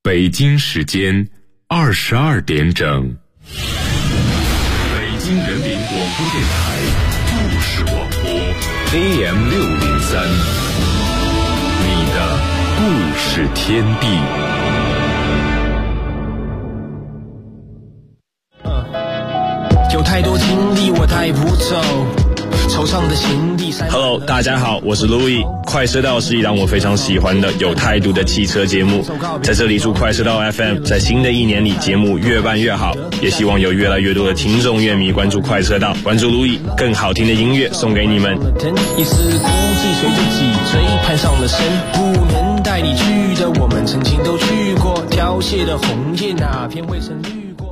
北京时间22点整。北京人民广播电台故事广播 AM603， 你的故事天地。 有太多经历我带不走，惆怅的心地。 Hello， 大家好，我是 Louis。快车道是一档我非常喜欢的有态度的汽车节目，在这里祝快车道 FM 在新的一年里节目越办越好，也希望有越来越多的听众乐迷关注快车道，关注 Louis， 更好听的音乐送给你们。 一丝孤寂随着脊椎攀上了身，不年代里去的我们曾经都去过，凋谢的红叶哪片未曾绿过。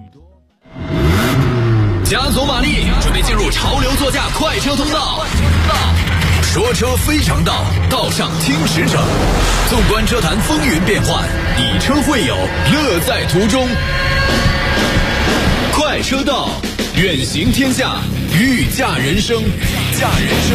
加足马力，准备进入潮流座驾快车通道。说车非常道，道上听驰骋。纵观车坛风云变幻，以车会友，乐在途中。快车道，远行天下，御驾人生。御驾人生。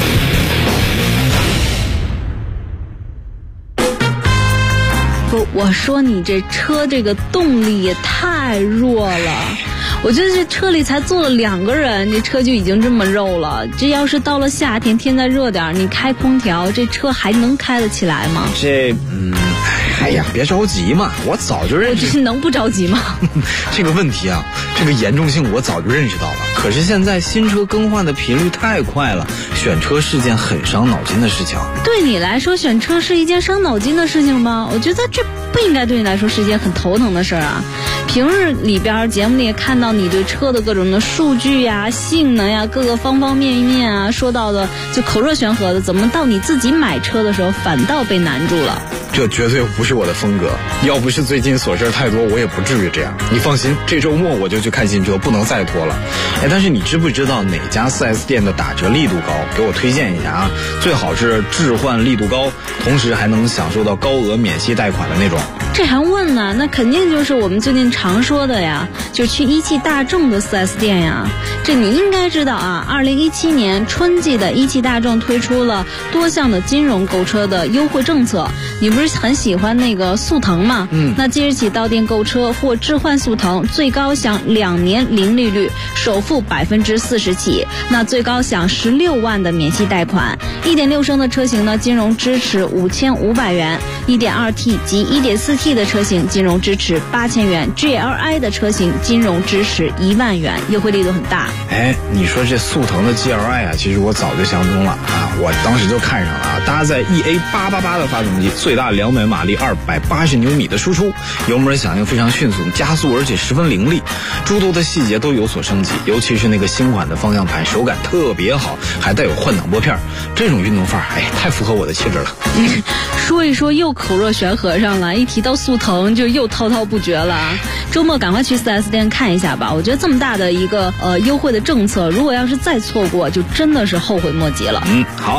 不，我说你这车这个动力也太弱了。我觉得这车里才坐了2个人，这车就已经这么肉了。这要是到了夏天，天再热点，你开空调，这车还能开得起来吗？ 哎呀，别着急嘛，我早就认识。 我这能不着急吗？ 这个问题啊，这个严重性我早就认识到了。可是现在新车更换的频率太快了，选车是件很伤脑筋的事情。 对你来说，选车是一件伤脑筋的事情吗？我觉得这不应该对你来说是一件很头疼的事儿啊。平日里边节目里也看到你对车的各种的数据呀、性能呀、各个方方面面啊，说到的就口若悬河的，怎么到你自己买车的时候反倒被难住了？ 这绝对不是我的风格，要不是最近琐事太多，我也不至于这样。你放心，这周末我就去看新车，不能再拖了。但是你知不知道哪家 4S 店的打折力度高？给我推荐一下啊！最好是置换力度高，同时还能享受到高额免息贷款的那种。 这还问呢？那肯定就是我们最近常说的呀，就去一汽大众的 4S 店呀。这你应该知道啊，2017年春季的一汽大众推出了多项的金融购车的优惠政策。你不是很喜欢那个速腾吗？那即日起到店购车或置换速腾，最高享2年零利率，首付40%起，那最高享16万的免息贷款。1.6升的车型呢，金融支持5500元；1.2T 及1.4T 的车型金融支持8000元；GLI 的车型金融支持1万元，优惠力度很大。 你说这速腾的 GLI 啊，其实我早就相中了啊，我当时就看上了啊，搭载 EA888 的发动机，最大200马力，280牛米的输出，油门响应非常迅速，加速而且十分凌厉，诸多的细节都有所升级，尤其是那个新款的方向盘手感特别好，还带有换挡拨片，这种运动范儿，太符合我的气质了。 说一说又口若悬河上了，一提到速腾就又滔滔不绝了。周末赶快去 4S 店看一下吧，我觉得这么大的一个优惠的政策，如果要是再错过，就真的是后悔莫及了。 好。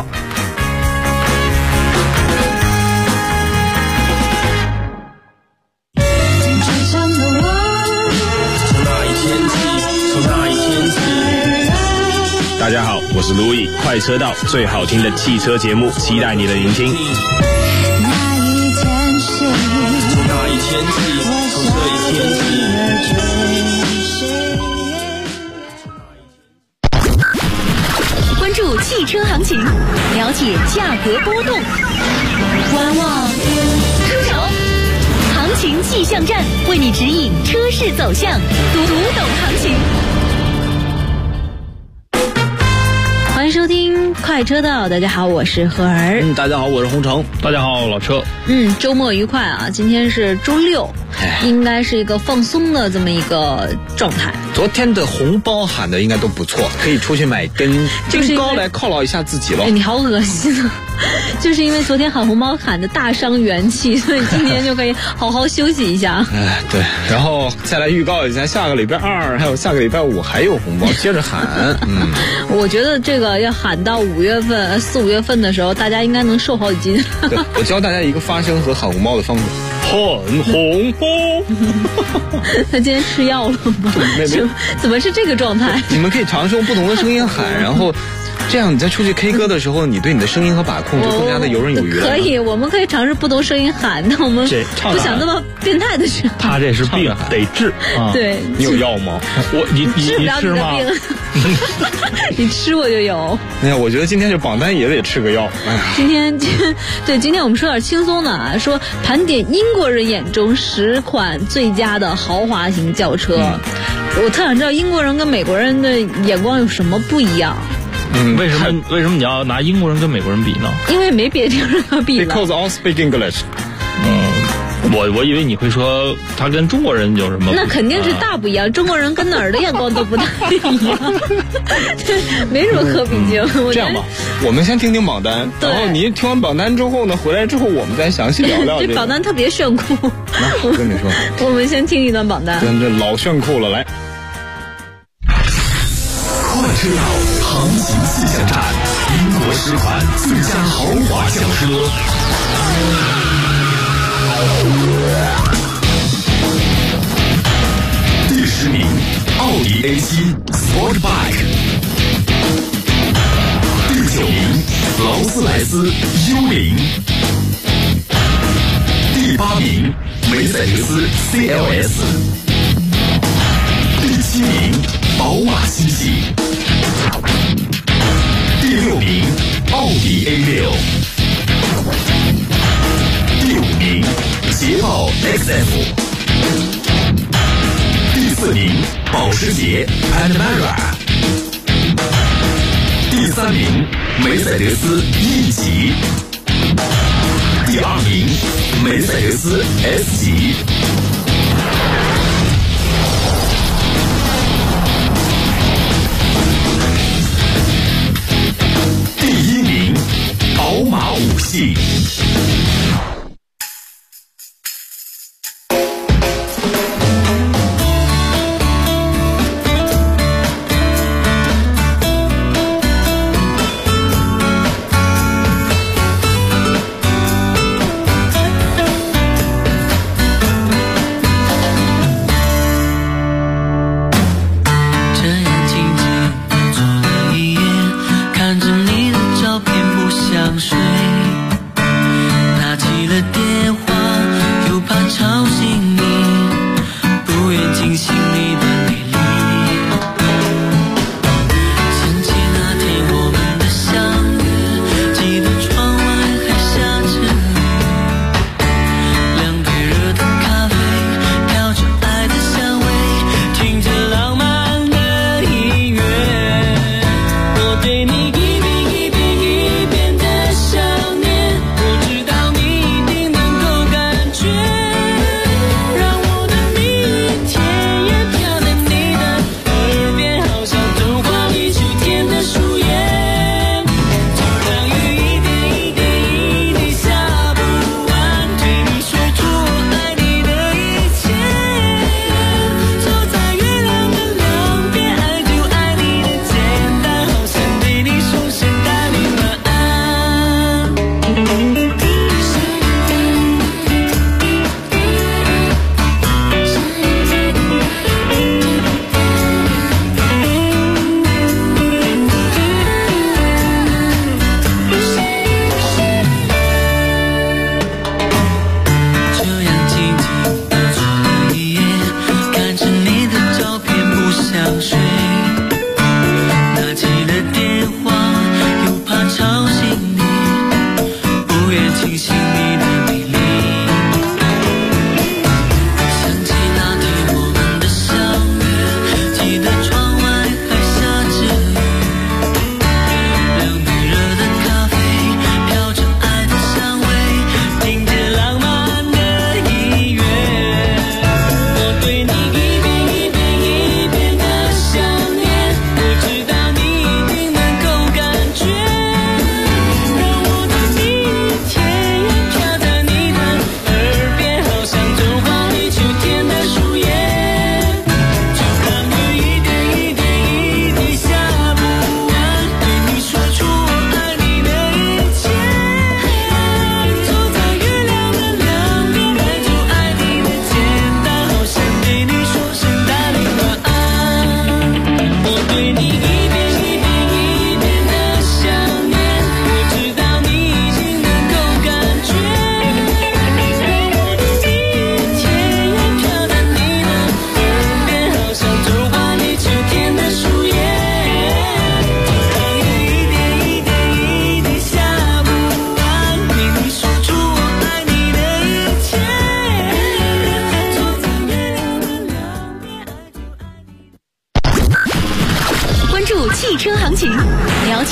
大家好，我是 Louis， 快车道最好听的汽车节目，期待你的聆听。 关注汽车行情，了解价格波动，观望出手，行情气象站为你指引车市走向，读懂行情。 欢迎收听快车道，大家好，我是何儿。 大家好，我是洪城。 大家好，老车。 周末愉快啊！今天是周六，应该是一个放松的这么一个状态。 昨天的红包喊的应该都不错，可以出去买根真高来犒劳一下自己了。 你好恶心啊！就是因为昨天喊红包喊的大伤元气，所以今天就可以好好休息一下。 对，然后再来预告一下，下个礼拜2还有下个礼拜5还有红包，接着喊。 我觉得这个要喊到4、5月份的时候，大家应该能瘦好几斤。 对，我教大家一个发声和喊红包的方法。喊红包。 他今天吃药了吗？怎么是这个状态？ 你们可以尝试用不同的声音喊，然后这样你在出去 K 歌的时候，你对你的声音和把控就更加的游刃有余了。 可以，我们可以尝试不同声音喊，但我们不想那么变态的去。 他这是病，得治啊！ 对， 你有药吗？ 你治不了你的病，你吃我就有。 哎呀，我觉得今天这榜单也得吃个药。哎呀， 今天我们说点轻松的啊，说盘点英国人眼中10款最佳的豪华型轿车。我特想知道英国人跟美国人的眼光有什么不一样。 为什么你要拿英国人跟美国人比呢？ 因为没别的地方可比了。 Because all speak English。 我以为你会说他跟中国人有什么？ 那肯定是大不一样。中国人跟哪儿的眼光都不大一样，没什么可比性。 这样吧，我们先听听榜单，然后你听完榜单之后呢，回来之后我们再详细聊聊。 这榜单特别炫酷。 我跟你说， 我们先听一段榜单。 真的老炫酷了，来。 快车道行情气象站，英国10款最佳豪华轿车。第10名，奥迪 A7 Sportback。第9名，劳斯莱斯幽灵。第8名，梅赛德斯 CLS。第7名，宝马七系。第6名，奥迪 A6。第5名，捷豹 XF。第4名，保时捷 Panamera。第3名，梅赛德斯 E 级。第2名，梅赛德斯 S 级。第1名，宝马5系。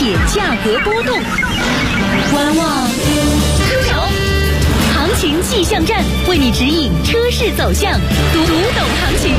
解价格波动，观望出手，行情气象站为你指引车市走向，读懂行情。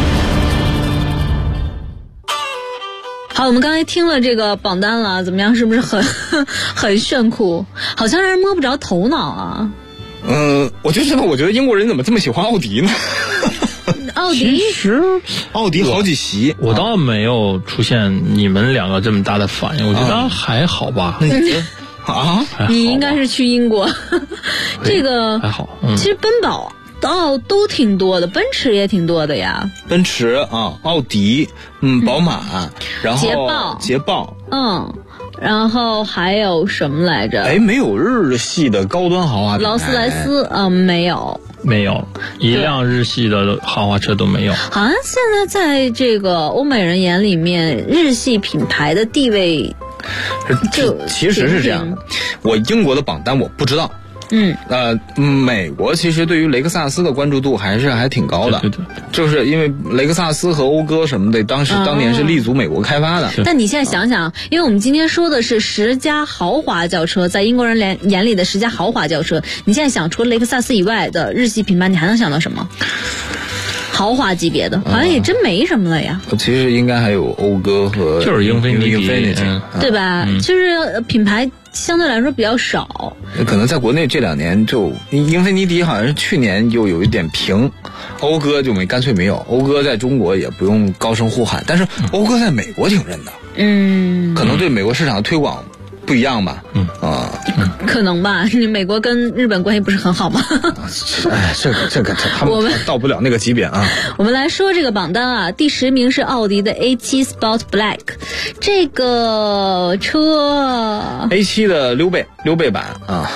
好，我们刚才听了这个榜单了，怎么样？是不是很炫酷？好像让人摸不着头脑啊。 我就知道，我觉得英国人怎么这么喜欢奥迪呢？ 奥迪其实奥迪好几席， 我倒没有出现你们两个这么大的反应，我觉得还好吧。 啊， 你应该是去英国，这个还好。 其实奔宝都挺多的，奔驰也挺多的呀。 奔驰啊，奥迪，宝马，然后捷豹， 然后还有什么来着？ 哎，没有日系的高端豪华品牌。 劳斯莱斯，没有， 一辆日系的豪华车都没有。 好像现在在这个欧美人眼里面，日系品牌的地位就其实是这样的。我英国的榜单我不知道。美国其实对于雷克萨斯的关注度还挺高的， 对， 就是因为雷克萨斯和讴歌什么的，当年是立足美国开发的。 但你现在想想，因为我们今天说的是10家豪华轿车，在英国人眼里的10家豪华轿车，你现在想除了雷克萨斯以外的日系品牌，你还能想到什么？豪华级别的，好像也真没什么了呀。 其实应该还有讴歌和就是英菲尼迪， 对吧？就是品牌相对来说比较少。 可能在国内这2年就英菲尼迪好像是去年就有一点平，讴歌就干脆没有。讴歌在中国也不用高声呼喊，但是讴歌在美国挺认的。可能对美国市场的推广不一样吧。 可能吧，美国跟日本关系不是很好吗？ 哎，这个他们到不了那个级别啊。 我们来说这个榜单啊，第10名是奥迪的 A7 Sport Black， 这个车 A7 的溜背版啊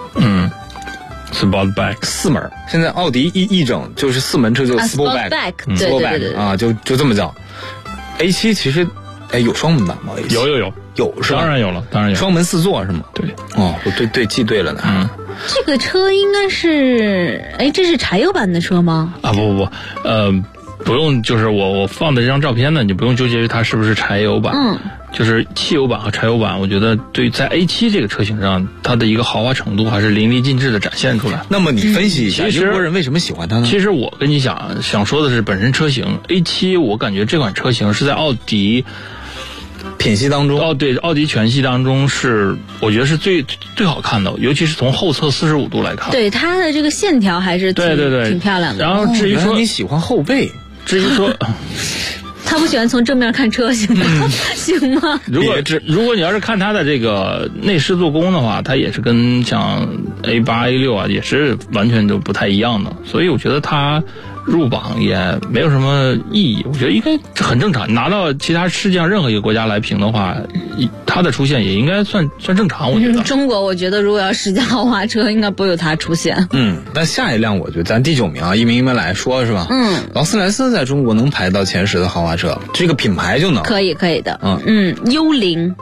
，Sportback 4门，现在奥迪一整就是4门车就 Sportback， 对啊，就这么叫。A7 其实有双门版吗？有是吧？ 当然有了， 双门4座是吗？ 对。 我对记对了呢。 这个车应该是，这是柴油版的车吗？ 啊不，不用，就是我放的这张照片呢，你不用纠结于它是不是柴油版。就是汽油版和柴油版，我觉得对在 A7 这个车型上，它的一个豪华程度还是淋漓尽致的展现出来。 那么你分析一下，英国人为什么喜欢它呢？ 其实我跟你想说的是，本身车型 A7， 我感觉这款车型是在奥迪品系当中， 对，奥迪全系当中是我觉得是最好看的，尤其是从后侧45度来看。 对，它的这个线条还是挺漂亮的。 然后至于说你喜欢后背， 至于说他不喜欢从正面看车行吗？行吗？ 如果你要是看它的这个内饰做工的话，它也是跟像 A8、A6 啊，也是完全就不太一样的，所以我觉得它入榜也没有什么意义，我觉得应该很正常。拿到其他世界上任何一个国家来评的话，它的出现也应该算正常。我觉得中国，我觉得如果要10家豪华车，应该不会有它出现。 那下一辆我觉得咱第9名啊，一名来说是吧？劳斯莱斯在中国能排到前10的豪华车，这个品牌就能可以的。幽灵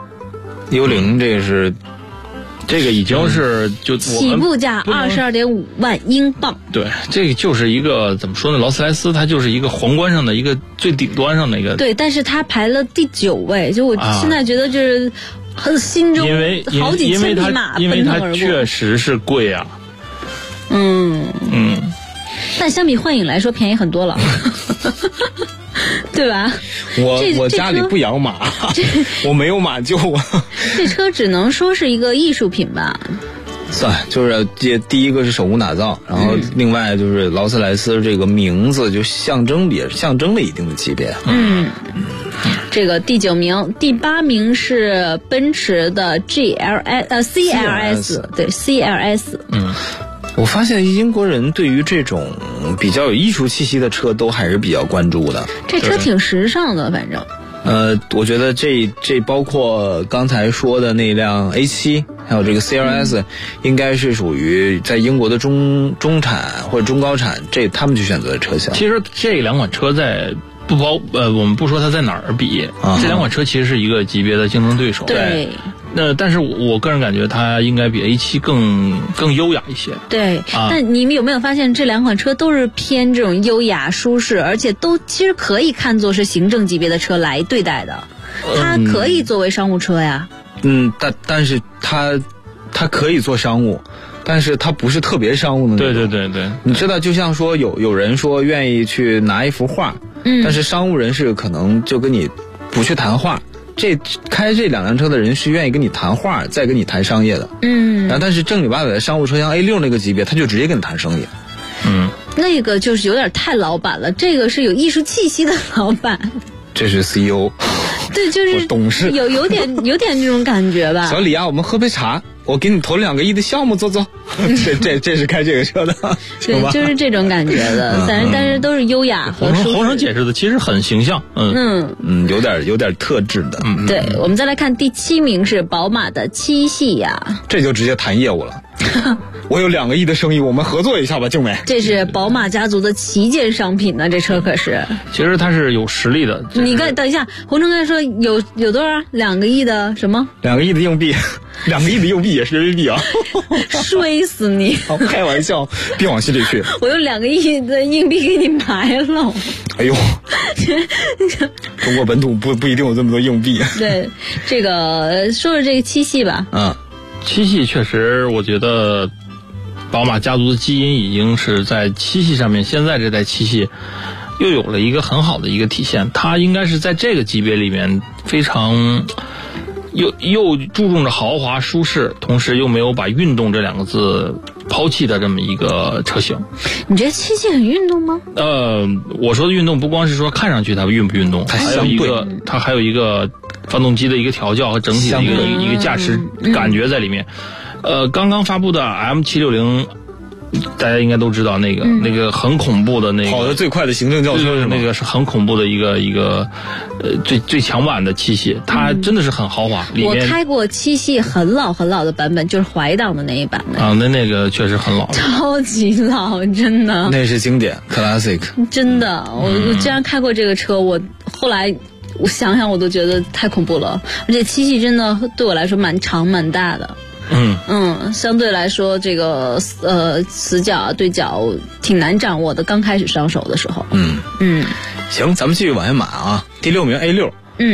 这个已经是就起步价22.5万英镑。 对，这个就是一个怎么说呢？劳斯莱斯它就是一个皇冠上的一个最顶端上的一个。 对，但是它排了第9位，就我现在觉得就是心中好几千匹马因为它奔腾而过。 确实是贵啊。 但相比幻影来说便宜很多了。对吧？ 我家里不养马，我没有马厩。 这车只能说是一个艺术品吧。 算，就是第一个是手工打造，然后另外就是劳斯莱斯这个名字就象征了一定的级别。 这个第9名，第8名是奔驰的 CLS， 对 CLS。 我发现英国人对于这种比较有艺术气息的车都还是比较关注的。 这车挺时尚的，反正。 我觉得这包括刚才说的那辆 A7， 还有这个 CLS，应该是属于在英国的中产或者中高产他们去选择的车型。 其实这2款车在我们不说它在哪儿比，这2款车其实是一个级别的竞争对手。 对。 但是我个人感觉它应该比 A7 更优雅一些。 对。但你们有没有发现这2款车都是偏这种优雅舒适，而且都其实可以看作是行政级别的车来对待的，它可以作为商务车呀。 但是它可以做商务，但是它不是特别商务的那种。 对， 你知道，就像说有人说愿意去拿一幅画，但是商务人士可能就跟你不去谈画。开这两辆车的人是愿意跟你谈话，再跟你谈商业的。然后但是正经八百的商务车厢 A6 那个级别，他就直接跟你谈生意。 那个就是有点太老板了，这个是有艺术气息的老板。 这是 CEO。 对，就是董事， 有点这种感觉吧。 小李啊，我们喝杯茶，我给你投2个亿的项目，走。这是开这个车的， 对，就是这种感觉的。但是都是优雅和舒适。 洪生解释的其实很形象， 有点特质的。 对，我们再来看第7名是宝马的七系呀， 这就直接谈业务了。我有2个亿的生意，我们合作一下吧，静美。 这是宝马家族的旗舰商品呢，这车可是。 其实它是有实力的。 你等一下，洪生刚才说有多少2个亿的什么 ？2个亿的硬币，2个亿的硬币也是人民币啊！ 摔死你！ 开玩笑，别往心里去。 我用2个亿的硬币给你埋了。 哎呦，中国本土不一定有这么多硬币。 对，这个说说这个七系吧。 七系确实，我觉得宝马家族的基因已经是在七系上面，现在这代七系又有了一个很好的一个体现。它应该是在这个级别里面非常又注重着豪华舒适，同时又没有把运动这2个字抛弃的这么一个车型。 你觉得七系很运动吗？ 我说的运动不光是说看上去它运不运动，它还有一个发动机的一个调教和整体的一个驾驶感觉在里面。刚刚发布的 M760，大家应该都知道那个很恐怖的那个跑得最快的行政轿车是吗？ 那个是很恐怖的一个最强版的七系，它真的是很豪华。里面我开过七系很老的版本，就是怀档的那一版的啊，那个确实很老， 超级老，真的。 那是经典 classic， 真的。我竟然开过这个车，我后来我想想我都觉得太恐怖了，而且七系真的对我来说蛮长蛮大的。相对来说这个死角对角挺难掌握的，刚开始上手的时候。 行，咱们继续往下码啊。第6名 A6。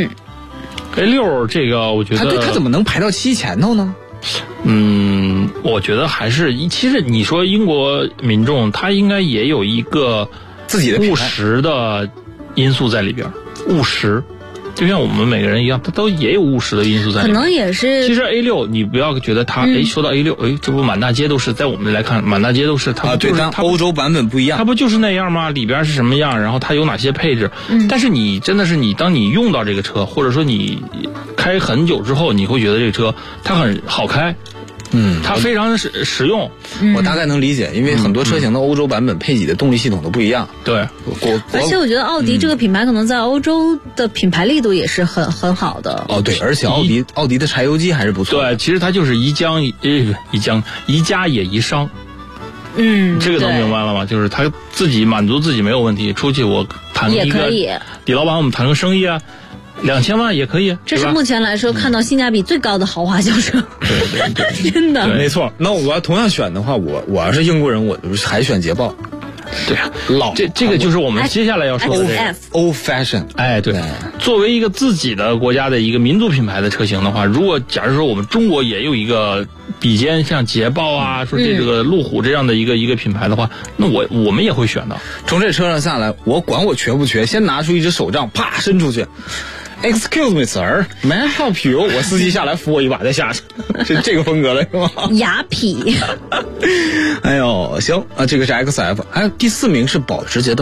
A6 这个我觉得它怎么能排到7前头呢？ 我觉得还是其实你说英国民众他应该也有一个自己的务实的因素在里边，务实。就像我们每个人一样，它都也有务实的因素在里面。 可能也是。 其实 A6 你不要觉得它，说到 A6，这不满大街都是，在我们来看满大街都是它。 对，它欧洲版本不一样。 它不就是那样吗？里边是什么样，然后它有哪些配置？但是你真的是当你用到这个车，或者说你开很久之后，你会觉得这个车它很好开。它非常实用。 我大概能理解，因为很多车型的欧洲版本配给的动力系统都不一样。 对， 而且我觉得奥迪这个品牌可能在欧洲的品牌力度也是很好的。 对，而且奥迪的柴油机还是不错的。 对，其实它就是宜家也宜商。这个能明白了吗？就是他自己满足自己没有问题，出去我谈一个李老板，我们谈个生意啊。2000万也可以， 这是目前来说看到性价比最高的豪华轿车。 对， 真的没错。那我要同样选的话，我要是英国人，我还选捷豹。 对啊，这个就是我们接下来要说的这个 old fashion。 对，作为一个自己的国家的一个民族品牌的车型的话，如果假如说我们中国也有一个比肩像捷豹啊，说这个路虎这样的一个品牌的话，那我们也会选的。 从这车上下来，我管我缺不缺，先拿出一只手杖，啪伸出去。Excuse me, sir. May I help you? 我司机下来扶我一把再下去，是这个风格的是吗？ 雅痞。 哎呦，行啊，这个是 XF， 还有第4名是保时捷的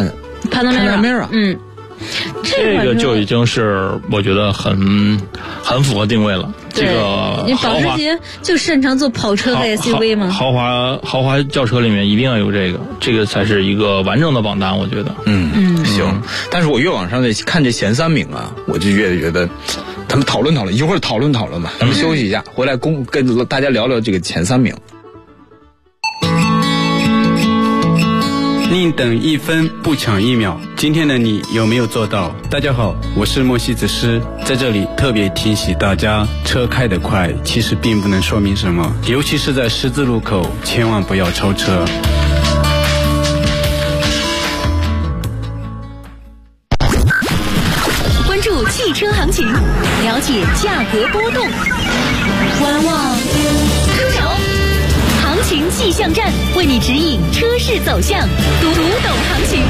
Panamera。 这个就已经是我觉得很符合定位了。这个你保时捷就擅长做跑车和 SUV 吗？ 豪华轿车里面一定要有这个才是一个完整的榜单，我觉得。 行。但是我越往上看这前3名啊，我就越觉得咱们讨论，一会儿讨论吧。咱们休息一下，回来跟大家聊聊这个前3名。 宁等1分不抢1秒，今天的你有没有做到？大家好，我是莫西子诗，在这里特别提醒大家，车开得快其实并不能说明什么，尤其是在十字路口，千万不要超车。 关注汽车行情，了了解价格波动。观望，出手，行情气象站为你指引车市走向，读懂行情。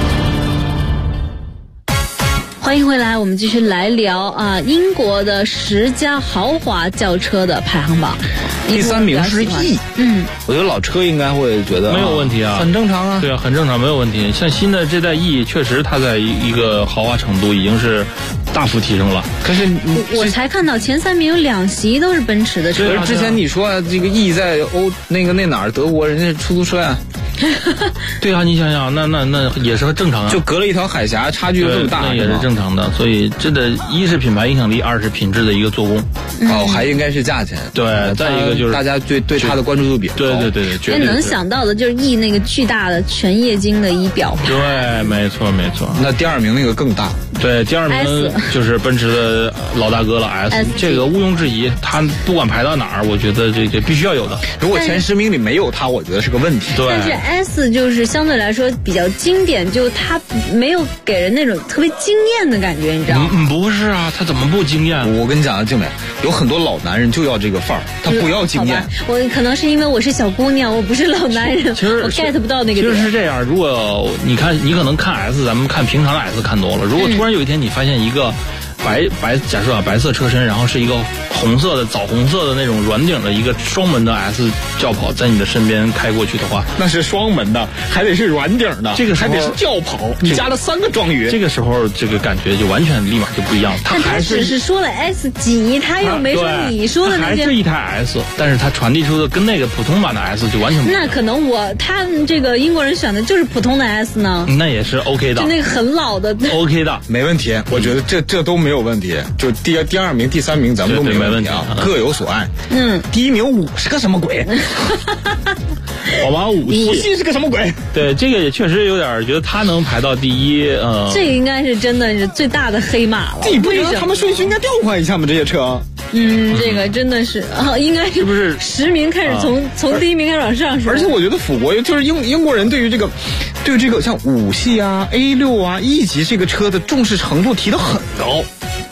欢迎回来，我们继续来聊英国的10家豪华轿车的排行榜。 第3名是 E， 我觉得老车应该会觉得没有问题啊， 很正常啊。 对啊，很正常，没有问题。像新的这代 E， 确实它在一个豪华程度已经是大幅提升了。 可是我才看到前3名有2席都是奔驰的车。 可是之前你说这个 E 在那哪儿德国人家出租车呀。 对啊，你想想，那也是正常啊， 就隔了一条海峡，差距这么大， 那也是正常的。所以这的一是品牌影响力，二是品质的一个做工。 还应该是价钱。 对，再一个就是大家对它的关注度比较高。 对， 也能想到的就是 E 那个巨大的全液晶的仪表盘。 对，没错。 那第2名那个更大。 对，第2名就是奔驰的老大哥了 S， 这个毋庸置疑，它不管排到哪儿，我觉得这个必须要有的。 如果前10名里没有它，我觉得是个问题。 对， 但是 S 就是相对来说比较经典，就它没有给人那种特别惊艳的感觉，你知道吗？ 不是啊，它怎么不惊艳？ 我跟你讲啊，静美，有很多老男人就要这个范儿，他不要惊艳。 我可能是因为我是小姑娘，我不是老男人，我 get 不到那个点。 其实是这样，如果你可能看 S， 咱们看平常的 S 看多了，如果突然有一天你发现一个假设白色车身，然后是一个红色的枣红色的那种软顶的一个双门的 S 轿跑在你的身边开过去的话， 那是双门的，还得是软顶的， 这个时候还得是轿跑，你加了3个状语， 这个时候这个感觉就完全立马就不一样。 他只是说了 S 级，他又没说你说的那些。 还是一台 S， 但是他传递出的跟那个普通版的 S 就完全不一样。 那可能他这个英国人选的就是普通的 S 呢？ 那也是 OK 的， 就那个很老的 OK 的， 没问题。我觉得这都没有问题，就第2名、第3名咱们都没问题啊，各有所爱。第1名5是个什么鬼？ 宝马5 系是个什么鬼？ 对，这个也确实有点觉得他能排到第1， 这个应该是真的是最大的黑马了。 你不觉得他们顺序应该调换一下吗？这些车？ 这个真的是应该是不是 10名开始从第1名开始往上是吧？ 而且我觉得法国就是英国人对于这个像5系啊、A6啊、E 级这个车的重视程度提得很高。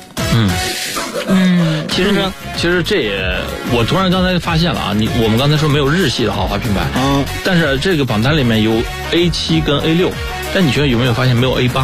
其实这也，我突然刚才发现了啊，我们刚才说没有日系的豪华品牌但是这个榜单里面有 A7 跟 A6， 但你觉得有没有发现没有 A8？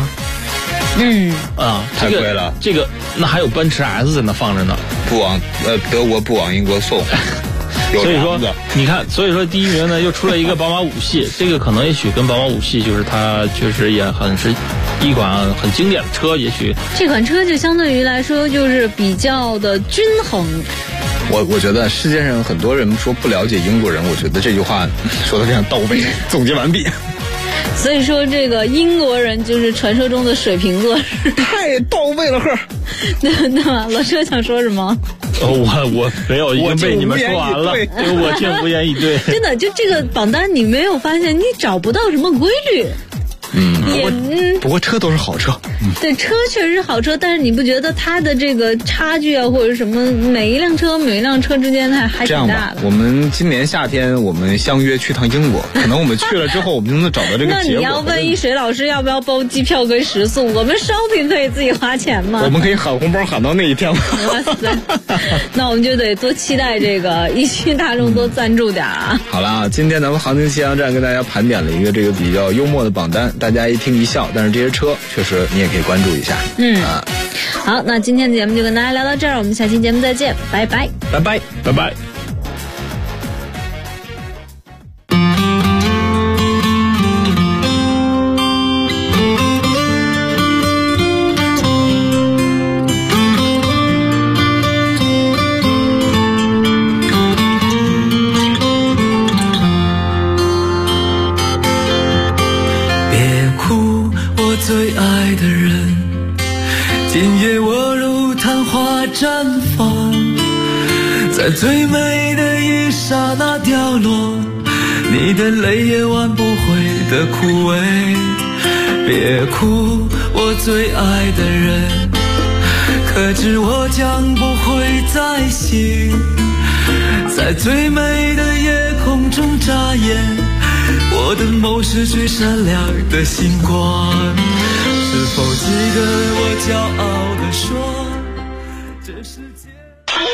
太贵了。 这个那还有奔驰 S 在那放着呢， 德国不往英国送。 所以说你看，所以说第1名呢又出了一个宝马5系，这个可能也许跟宝马5系就是它确实也是一款很经典的车，也许这款车就相对于来说就是比较的均衡。 我觉得世界上很多人说不了解英国人，我觉得这句话说得非常到位。总结完毕。 所以说这个英国人就是传说中的水瓶座， 太到位了呵。 那么老车想说什么？ 我没有，已经被你们说完了，我竟无言以对。 真的，就这个榜单你没有发现，你找不到什么规律。 不过车都是好车。 对，车确实是好车，但是你不觉得它的这个差距啊，或者什么每一辆车之间还挺大的？ 我们今年夏天我们相约去趟英国，可能我们去了之后，我们就能找到这个结果。 那你要问一水老师要不要包机票跟食宿？我们shopping可以自己花钱吗？ 我们可以喊红包喊到那一天吗？ 哇塞！那我们就得多期待这个一汽大众多赞助点啊！ 好了，今天咱们行情气象站跟大家盘点了一个这个比较幽默的榜单，大家一听一笑，但是这些车确实你也可以关注一下。 好，那今天的节目就跟大家聊到这儿，我们下期节目再见，拜拜， 拜拜， 拜拜。 最爱的人，今夜我如昙花绽放，在最美的一刹那掉落，你的泪也挽不回的枯萎。别哭，我最爱的人，可知我将不会再醒，在最美的夜空中眨眼，我的眸是最闪亮的星光。是否记得我骄傲地说，这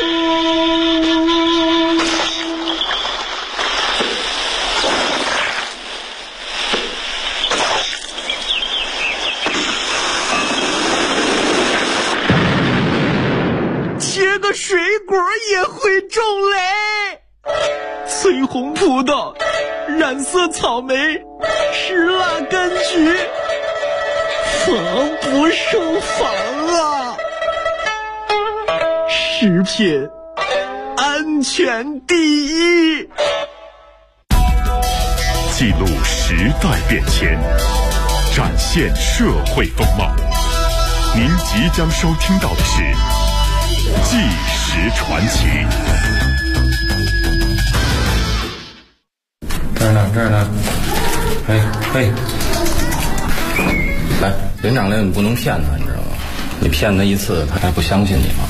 切个水果也会中雷，翠红葡萄，染色草莓，石蜡柑橘，防不胜防啊！食品安全第一。 记录时代变迁，展现社会风貌。您即将收听到的是《纪实传奇》。 这儿呢，嘿，来，连长令你不能骗他，你知道吗？你骗他一次，他还不相信你吗？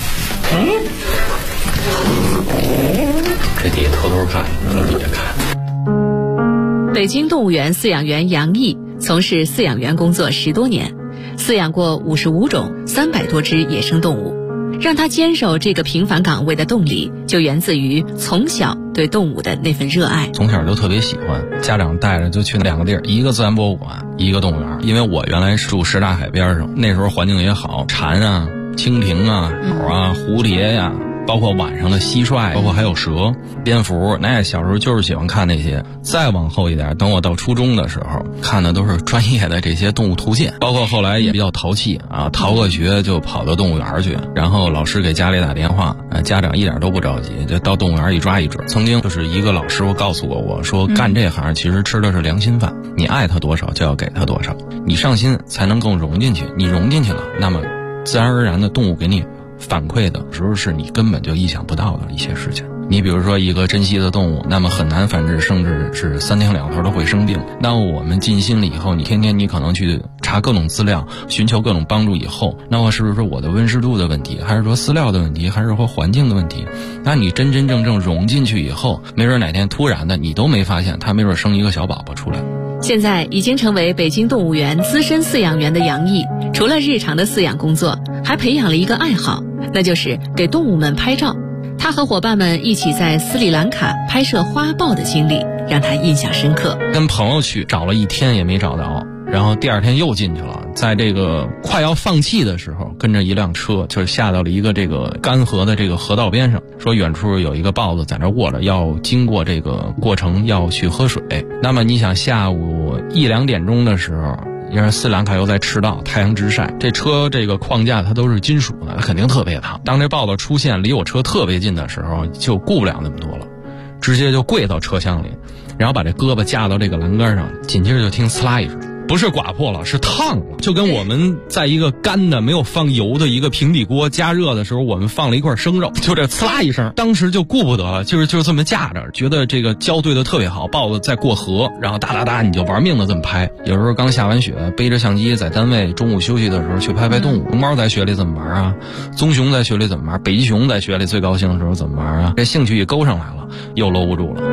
这底下偷偷看，从底下看。 北京动物园饲养员杨毅从事饲养员工作10多年，饲养过55种300多只野生动物。让他坚守这个平凡岗位的动力，就源自于从小对动物的那份热爱。 从小就特别喜欢，家长带着就去2个地儿，一个自然博物馆，一个动物园。因为我原来住什刹海边上，那时候环境也好，蝉啊、蜻蜓啊、鸟啊、蝴蝶呀，包括晚上的蟋蟀，包括还有蛇、蝙蝠，那小时候就是喜欢看那些。再往后一点，等我到初中的时候，看的都是专业的这些动物图鉴，包括后来也比较淘气啊，逃个学就跑到动物园去，然后老师给家里打电话，家长一点都不着急，就到动物园一抓一只。曾经就是一个老师傅告诉过我说，干这行其实吃的是良心饭，你爱他多少就要给他多少，你上心才能更融进去，你融进去了，那么自然而然的动物给你反馈的时候是你根本就意想不到的一些事情。你比如说一个珍稀的动物，那么很难繁殖，甚至是3天2头都会生病。那我们尽心了以后，你天天你可能去查各种资料，寻求各种帮助以后，那么是不是说我的温湿度的问题，还是说饲料的问题，还是说环境的问题？那你真真正正融进去以后，没准哪天突然的你都没发现，它没准生一个小宝宝出来。 现在已经成为北京动物园资深饲养员的杨毅，除了日常的饲养工作，还培养了一个爱好，那就是给动物们拍照。他和伙伴们一起在斯里兰卡拍摄花豹的经历让他印象深刻。 跟朋友去找了1天也没找到，然后第2天又进去了，在这个快要放弃的时候，跟着一辆车就下到了一个这个干涸的这个河道边上，说远处有一个豹子在那卧着，要经过这个过程要去喝水。那么你想下午1、2点钟的时候，因为斯里兰卡又在赤道，太阳直晒，这车这个框架它都是金属的，它肯定特别烫。当这豹子出现离我车特别近的时候，就顾不了那么多了，直接就跪到车厢里，然后把这胳膊架到这个栏杆上，紧接着就听呲啦一声，不是刮破了，是烫了，就跟我们在一个干的没有放油的一个平底锅加热的时候，我们放了一块生肉，就这呲啦一声，当时就顾不得了，就是这么架着，觉得这个交对的特别好，豹子在过河，然后哒哒哒你就玩命的这么拍。有时候刚下完雪，背着相机在单位中午休息的时候去拍拍动物，熊猫在雪里怎么玩啊，棕熊在雪里怎么玩，北极熊在雪里最高兴的时候怎么玩啊，这兴趣一勾上来了，又搂不住了。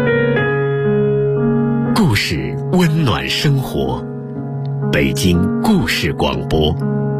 故事温暖生活，北京故事广播。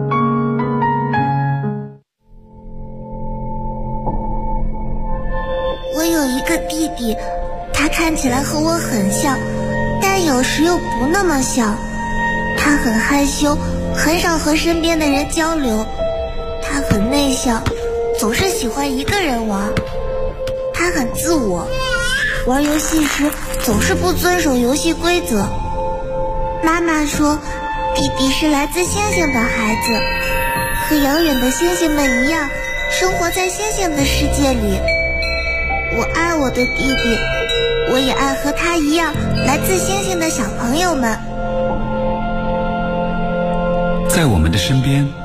我有一个弟弟，他看起来和我很像，但有时又不那么像。他很害羞，很少和身边的人交流。他很内向，总是喜欢一个人玩。他很自我，玩游戏时总是不遵守游戏规则。妈妈说，弟弟是来自星星的孩子，和遥远的星星们一样，生活在星星的世界里。我爱我的弟弟，我也爱和他一样来自星星的小朋友们。 在我们的身边